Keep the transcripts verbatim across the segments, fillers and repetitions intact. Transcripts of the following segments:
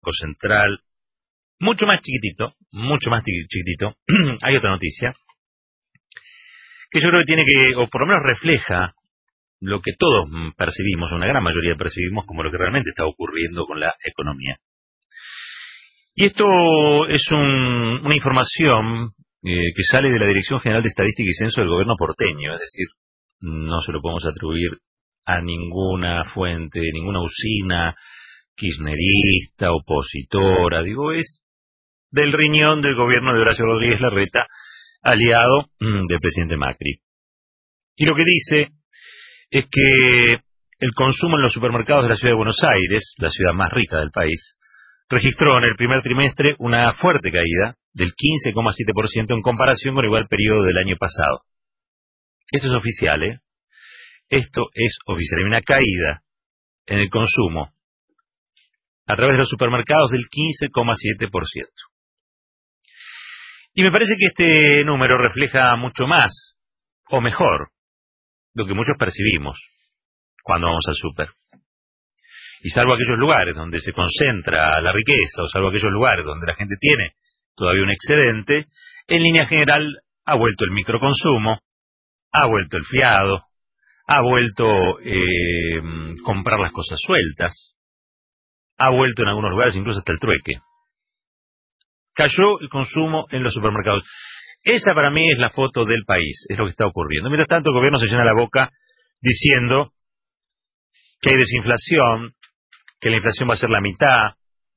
Central, mucho más chiquitito, mucho más chiquitito, hay otra noticia, que yo creo que tiene que, o por lo menos refleja lo que todos percibimos, una gran mayoría percibimos como lo que realmente está ocurriendo con la economía. Y esto es un, una información eh, que sale de la Dirección General de Estadística y Censo del gobierno porteño, es decir, no se lo podemos atribuir a ninguna fuente, ninguna usina kirchnerista, opositora, digo, es del riñón del gobierno de Horacio Rodríguez Larreta, aliado mm, del presidente Macri. Y lo que dice es que el consumo en los supermercados de la ciudad de Buenos Aires, la ciudad más rica del país, registró en el primer trimestre una fuerte caída del quince coma siete por ciento en comparación con el igual periodo del año pasado. Esto es oficial, ¿eh? Esto es oficial. Hay una caída en el consumo a través de los supermercados del quince coma siete por ciento. Y me parece que este número refleja mucho más, o mejor, lo que muchos percibimos cuando vamos al súper. Y salvo aquellos lugares donde se concentra la riqueza, o salvo aquellos lugares donde la gente tiene todavía un excedente, en línea general ha vuelto el microconsumo, ha vuelto el fiado, ha vuelto eh, comprar las cosas sueltas, ha vuelto en algunos lugares incluso hasta el trueque. Cayó el consumo en los supermercados. Esa para mí es la foto del país, es lo que está ocurriendo. Mientras tanto, el gobierno se llena la boca diciendo que hay desinflación, que la inflación va a ser la mitad.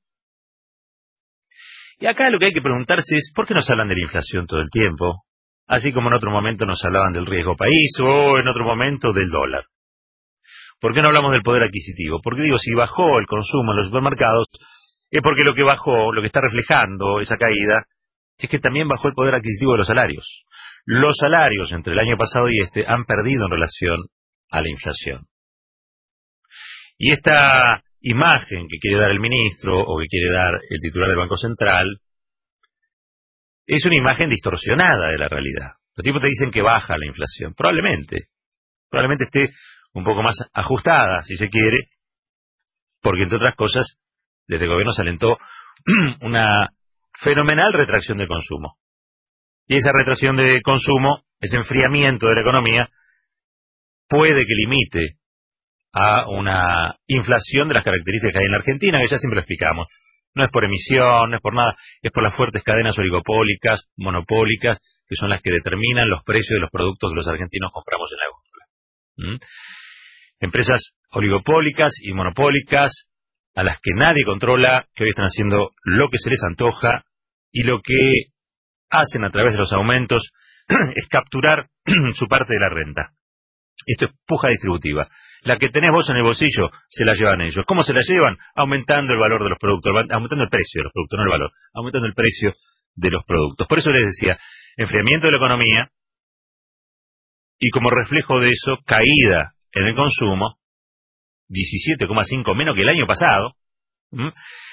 Y acá lo que hay que preguntarse es, ¿por qué nos hablan de la inflación todo el tiempo? Así como en otro momento nos hablaban del riesgo país o en otro momento del dólar. ¿Por qué no hablamos del poder adquisitivo? Porque digo, si bajó el consumo en los supermercados, es porque lo que bajó, lo que está reflejando esa caída, es que también bajó el poder adquisitivo de los salarios. Los salarios entre el año pasado y este han perdido en relación a la inflación. Y esta imagen que quiere dar el ministro o que quiere dar el titular del Banco Central es una imagen distorsionada de la realidad. Los tipos te dicen que baja la inflación. Probablemente. Probablemente esté un poco más ajustada, si se quiere, porque entre otras cosas, desde el gobierno se alentó una fenomenal retracción del consumo. Y esa retracción de consumo, ese enfriamiento de la economía, puede que limite a una inflación de las características que hay en la Argentina, que ya siempre lo explicamos. No es por emisión, no es por nada, es por las fuertes cadenas oligopólicas, monopólicas, que son las que determinan los precios de los productos que los argentinos compramos en la góndola. ¿Mm? Empresas oligopólicas y monopólicas a las que nadie controla, que hoy están haciendo lo que se les antoja y lo que hacen a través de los aumentos es capturar su parte de la renta. Esto es puja distributiva. La que tenés vos en el bolsillo se la llevan ellos. ¿Cómo se la llevan? Aumentando el valor de los productos, aumentando el precio de los productos, no el valor, aumentando el precio de los productos. Por eso les decía, enfriamiento de la economía y como reflejo de eso, caída en el consumo, diecisiete coma cinco menos que el año pasado, ¿m?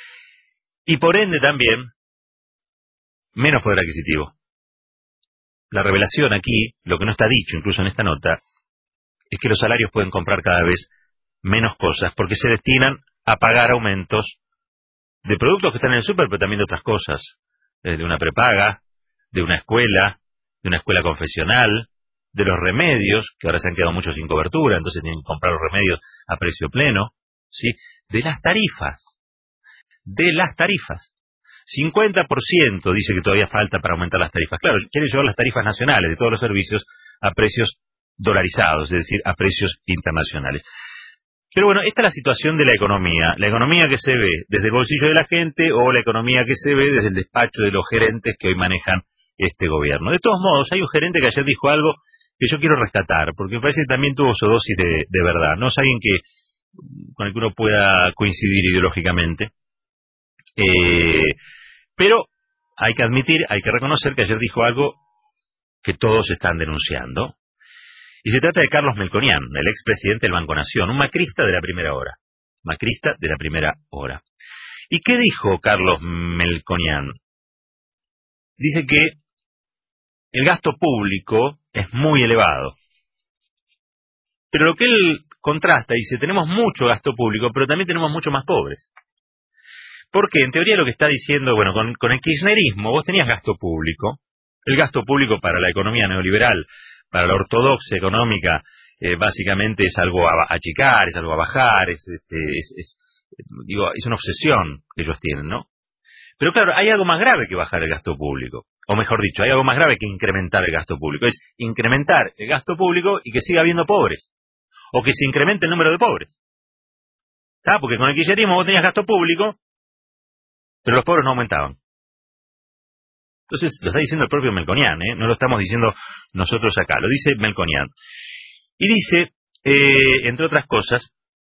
Y por ende también menos poder adquisitivo. La revelación aquí, lo que no está dicho incluso en esta nota, es que los salarios pueden comprar cada vez menos cosas porque se destinan a pagar aumentos de productos que están en el súper, pero también de otras cosas, eh, de una prepaga, de una escuela, de una escuela confesional, de los remedios, que ahora se han quedado muchos sin cobertura, entonces tienen que comprar los remedios a precio pleno, ¿sí? De las tarifas, de las tarifas. cincuenta por ciento dice que todavía falta para aumentar las tarifas. Claro, quieren llevar las tarifas nacionales de todos los servicios a precios dolarizados, es decir, a precios internacionales. Pero bueno, esta es la situación de la economía. La economía que se ve desde el bolsillo de la gente o la economía que se ve desde el despacho de los gerentes que hoy manejan este gobierno. De todos modos, hay un gerente que ayer dijo algo que yo quiero rescatar, porque me parece que también tuvo su dosis de, de verdad. No es alguien que, con el que uno pueda coincidir ideológicamente. Eh, pero hay que admitir, hay que reconocer que ayer dijo algo que todos están denunciando. Y se trata de Carlos Melconian, el expresidente del Banco Nación, un macrista de la primera hora. Macrista de la primera hora. ¿Y qué dijo Carlos Melconian? Dice que el gasto público es muy elevado. Pero lo que él contrasta, dice, tenemos mucho gasto público, pero también tenemos mucho más pobres. Porque en teoría lo que está diciendo, bueno, con, con el kirchnerismo vos tenías gasto público. El gasto público para la economía neoliberal, para la ortodoxia económica, eh, básicamente es algo a achicar, es algo a bajar, es, este, es, es, digo, es una obsesión que ellos tienen, ¿no? Pero claro, hay algo más grave que bajar el gasto público. O mejor dicho, hay algo más grave que incrementar el gasto público. Es incrementar el gasto público y que siga habiendo pobres. O que se incremente el número de pobres. ¿Está? Porque con el kirchnerismo vos tenías gasto público, pero los pobres no aumentaban. Entonces, lo está diciendo el propio Melconian, ¿eh? No lo estamos diciendo nosotros acá, lo dice Melconian. Y dice, eh, entre otras cosas,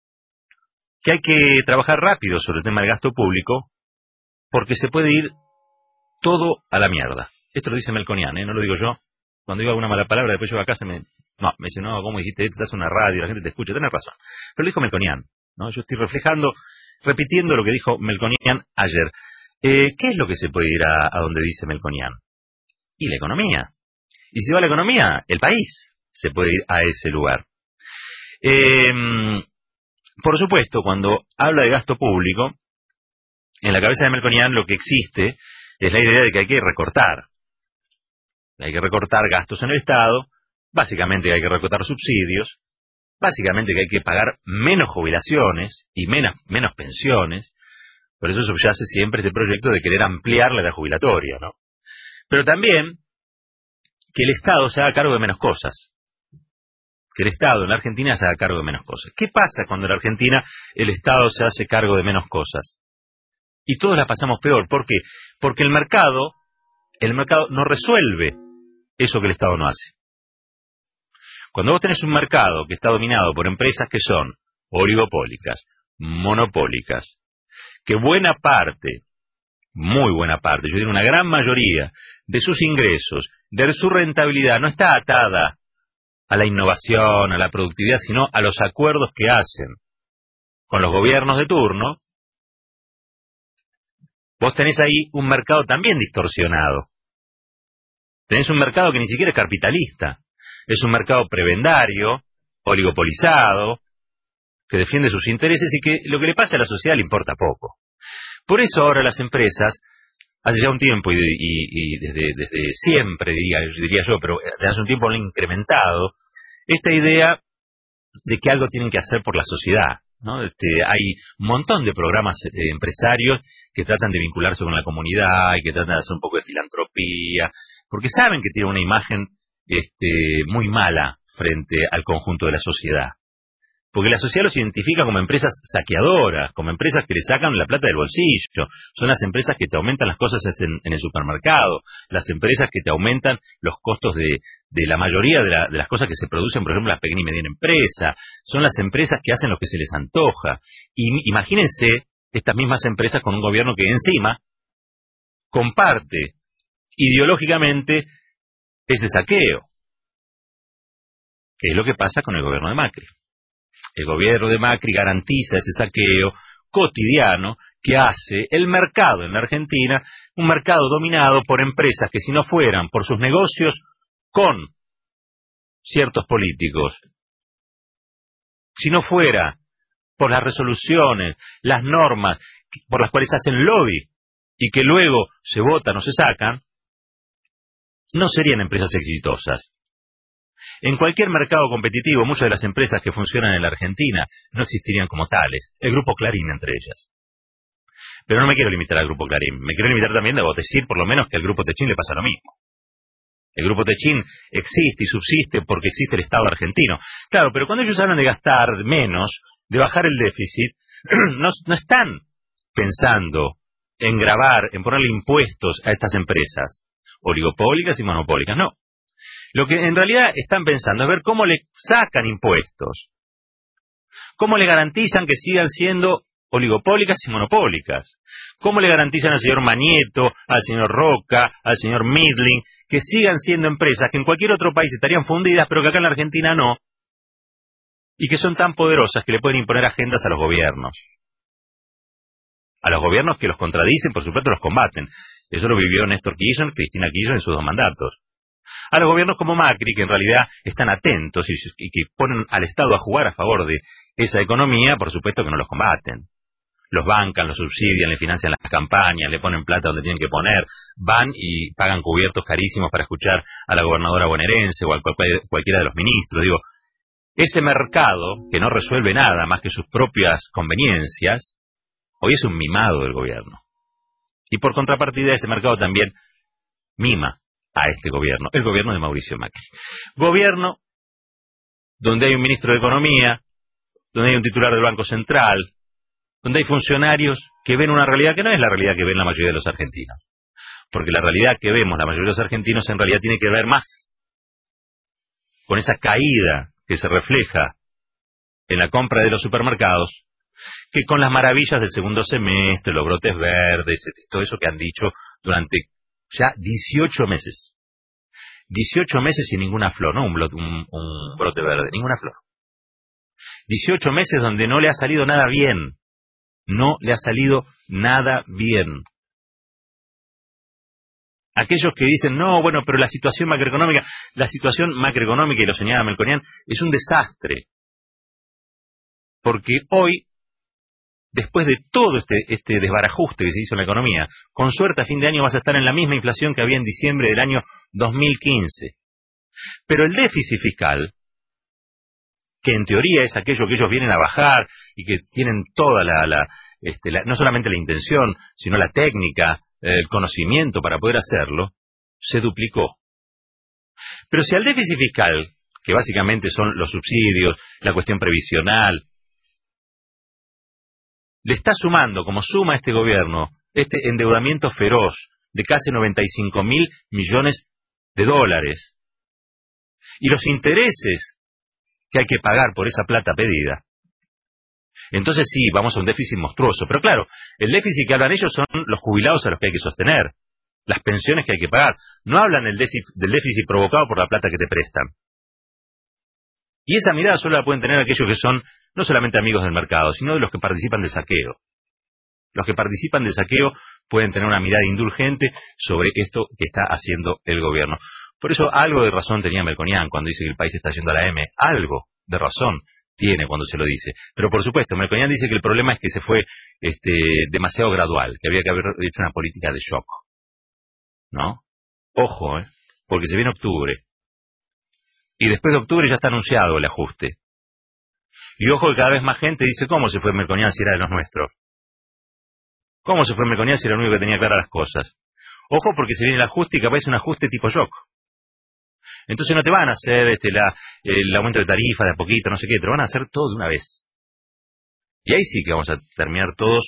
que hay que trabajar rápido sobre el tema del gasto público, porque se puede ir todo a la mierda. Esto lo dice Melconian, ¿eh? No lo digo yo. Cuando digo alguna mala palabra, después yo a casa me... No, me dice, no, ¿cómo dijiste esto? Estás en una radio, la gente te escucha. Tenés razón. Pero lo dijo Melconian, ¿no? Yo estoy reflejando, repitiendo lo que dijo Melconian ayer. Eh, ¿Qué es lo que se puede ir a, a donde dice Melconian? Y la economía. Y si va la economía, el país se puede ir a ese lugar. Eh, por supuesto, cuando habla de gasto público, en la cabeza de Melconian lo que existe es la idea de que hay que recortar. Hay que recortar gastos en el Estado, básicamente que hay que recortar subsidios, básicamente que hay que pagar menos jubilaciones y menos, menos pensiones. Por eso subyace siempre este proyecto de querer ampliar la edad jubilatoria, ¿no? Pero también que el Estado se haga cargo de menos cosas. Que el Estado en la Argentina se haga cargo de menos cosas. ¿Qué pasa cuando en la Argentina el Estado se hace cargo de menos cosas? Y todos la pasamos peor. ¿Por qué? Porque el mercado, el mercado no resuelve eso que el Estado no hace. Cuando vos tenés un mercado que está dominado por empresas que son oligopólicas, monopólicas, que buena parte, muy buena parte, yo diría una gran mayoría de sus ingresos, de su rentabilidad, no está atada a la innovación, a la productividad, sino a los acuerdos que hacen con los gobiernos de turno, vos tenés ahí un mercado también distorsionado. Tenés un mercado que ni siquiera es capitalista, es un mercado prebendario, oligopolizado, que defiende sus intereses y que lo que le pasa a la sociedad le importa poco. Por eso ahora las empresas, hace ya un tiempo y, y, y desde, desde siempre, diría, diría yo, pero desde hace un tiempo han incrementado esta idea de que algo tienen que hacer por la sociedad, ¿no? Este, hay un montón de programas eh, empresarios que tratan de vincularse con la comunidad y que tratan de hacer un poco de filantropía, porque saben que tienen una imagen este, muy mala frente al conjunto de la sociedad. Porque la sociedad los identifica como empresas saqueadoras, como empresas que le sacan la plata del bolsillo. Son las empresas que te aumentan las cosas en, en el supermercado, las empresas que te aumentan los costos de, de la mayoría de, la, de las cosas que se producen, por ejemplo, las pequeñas y medianas empresas. Son las empresas que hacen lo que se les antoja. Y imagínense estas mismas empresas con un gobierno que encima comparte ideológicamente ese saqueo, que es lo que pasa con el gobierno de Macri. El gobierno de Macri garantiza ese saqueo cotidiano que hace el mercado en la Argentina, un mercado dominado por empresas que si no fueran por sus negocios con ciertos políticos, si no fuera por las resoluciones, las normas por las cuales hacen lobby y que luego se votan o se sacan, no serían empresas exitosas. En cualquier mercado competitivo, muchas de las empresas que funcionan en la Argentina no existirían como tales. El Grupo Clarín entre ellas. Pero no me quiero limitar al Grupo Clarín. Me quiero limitar también, debo decir, por lo menos que al Grupo Techín le pasa lo mismo. El Grupo Techín existe y subsiste porque existe el Estado argentino. Claro, pero cuando ellos hablan de gastar menos, de bajar el déficit, no, no están pensando en gravar, en ponerle impuestos a estas empresas oligopólicas y monopólicas, no. Lo que en realidad están pensando es ver cómo le sacan impuestos, cómo le garantizan que sigan siendo oligopólicas y monopólicas, cómo le garantizan al señor Manieto, al señor Roca, al señor Midling, que sigan siendo empresas que en cualquier otro país estarían fundidas, pero que acá en la Argentina no, y que son tan poderosas que le pueden imponer agendas a los gobiernos. A los gobiernos que los contradicen, por supuesto, los combaten. Eso lo vivió Néstor Kirchner, Cristina Kirchner en sus dos mandatos. A los gobiernos como Macri, que en realidad están atentos y, y que ponen al Estado a jugar a favor de esa economía, por supuesto que no los combaten. los bancan, los subsidian, le financian las campañas, le ponen plata donde tienen que poner, van y pagan cubiertos carísimos para escuchar a la gobernadora bonaerense o a cualquier, cualquiera de los ministros. Digo, ese mercado, que no resuelve nada más que sus propias conveniencias, hoy es un mimado del gobierno. Y por contrapartida, ese mercado también mima a este gobierno, el gobierno de Mauricio Macri. Gobierno donde hay un ministro de Economía, donde hay un titular del Banco Central, donde hay funcionarios que ven una realidad que no es la realidad que ven la mayoría de los argentinos. Porque la realidad que vemos la mayoría de los argentinos en realidad tiene que ver más con esa caída que se refleja en la compra de los supermercados que con las maravillas del segundo semestre, los brotes verdes, todo eso que han dicho durante ya dieciocho meses. dieciocho meses sin ninguna flor, no un, blot, un, un brote verde, ninguna flor. dieciocho meses donde no le ha salido nada bien. No le ha salido nada bien. Aquellos que dicen, no, bueno, pero la situación macroeconómica, la situación macroeconómica, y lo señala Melconian, es un desastre. Porque hoy, después de todo este, este desbarajuste que se hizo en la economía, con suerte a fin de año vas a estar en la misma inflación que había en diciembre del año dos mil quince. Pero el déficit fiscal, que en teoría es aquello que ellos vienen a bajar y que tienen toda la, la, este, la no solamente la intención, sino la técnica, el conocimiento para poder hacerlo, se duplicó. Pero si al déficit fiscal, que básicamente son los subsidios, la cuestión previsional, le está sumando, como suma este gobierno, este endeudamiento feroz de casi noventa y cinco mil millones de dólares, y los intereses que hay que pagar por esa plata pedida, entonces sí, vamos a un déficit monstruoso. Pero claro, el déficit que hablan ellos son los jubilados a los que hay que sostener, las pensiones que hay que pagar. No hablan del déficit, del déficit provocado por la plata que te prestan. Y esa mirada solo la pueden tener aquellos que son no solamente amigos del mercado, sino de los que participan del saqueo. Los que participan del saqueo pueden tener una mirada indulgente sobre esto que está haciendo el gobierno. Por eso algo de razón tenía Melconian cuando dice que el país está yendo a la M. Algo de razón tiene cuando se lo dice. Pero por supuesto, Melconian dice que el problema es que se fue este, demasiado gradual, que había que haber hecho una política de shock. ¿No? Ojo, ¿eh? Porque se viene octubre. Y después de octubre ya está anunciado el ajuste. Y ojo que cada vez más gente dice, ¿cómo se fue Melconian si era de los nuestros? ¿Cómo se fue Melconian si era el único que tenía claras las cosas? Ojo porque se viene el ajuste y capaz es un ajuste tipo shock. Entonces no te van a hacer este, la, el aumento de tarifa de a poquito, no sé qué, te lo van a hacer todo de una vez. Y ahí sí que vamos a terminar todos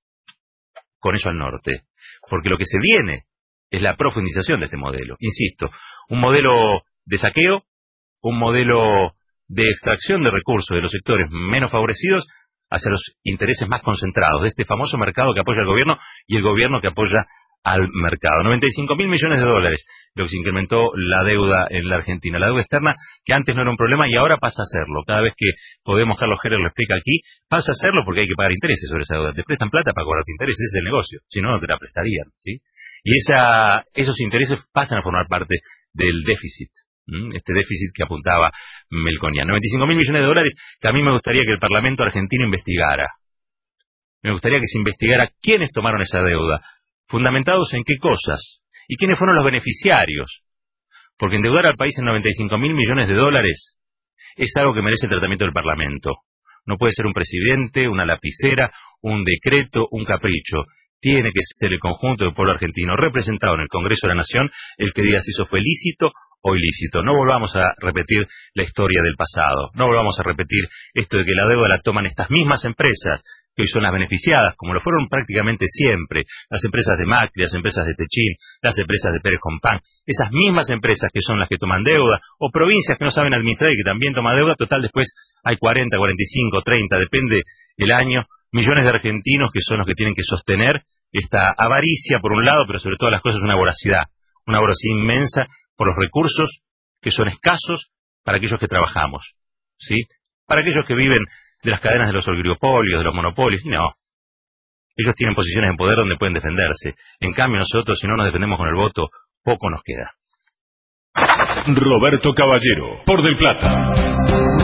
con eso al norte. Porque lo que se viene es la profundización de este modelo. Insisto, un modelo de saqueo, un modelo de extracción de recursos de los sectores menos favorecidos hacia los intereses más concentrados de este famoso mercado que apoya al gobierno y el gobierno que apoya al mercado. noventa y cinco mil millones de dólares, lo que se incrementó la deuda en la Argentina. La deuda externa, que antes no era un problema y ahora pasa a serlo. Cada vez que Podemos, Carlos Heller lo explica aquí, pasa a serlo porque hay que pagar intereses sobre esa deuda. Te prestan plata para cobrarte intereses, ese es el negocio. Si no, no te la prestarían, ¿sí? Y esa, esos intereses pasan a formar parte del déficit. ¿Mm? Este déficit que apuntaba Melconian. noventa y cinco mil millones de dólares que a mí me gustaría que el Parlamento argentino investigara. Me gustaría que se investigara quiénes tomaron esa deuda. ¿Fundamentados en qué cosas? ¿Y quiénes fueron los beneficiarios? Porque endeudar al país en noventa y cinco mil millones de dólares es algo que merece el tratamiento del Parlamento. No puede ser un presidente, una lapicera, un decreto, un capricho. Tiene que ser el conjunto del pueblo argentino representado en el Congreso de la Nación el que diga si eso fue lícito o ilícito. No volvamos a repetir la historia del pasado. No volvamos a repetir esto de que la deuda la toman estas mismas empresas que hoy son las beneficiadas, como lo fueron prácticamente siempre, las empresas de Macri, las empresas de Techín, las empresas de Pérez Compán, esas mismas empresas que son las que toman deuda, o provincias que no saben administrar y que también toman deuda, total después hay cuarenta, cuarenta y cinco, treinta, depende el año, millones de argentinos que son los que tienen que sostener esta avaricia por un lado, pero sobre todas las cosas una voracidad, una voracidad inmensa por los recursos que son escasos para aquellos que trabajamos, ¿sí? Para aquellos que viven de las cadenas de los oligopolios, de los monopolios, no. Ellos tienen posiciones de poder donde pueden defenderse. En cambio nosotros, si no nos defendemos con el voto, poco nos queda. Roberto Caballero, por Del Plata.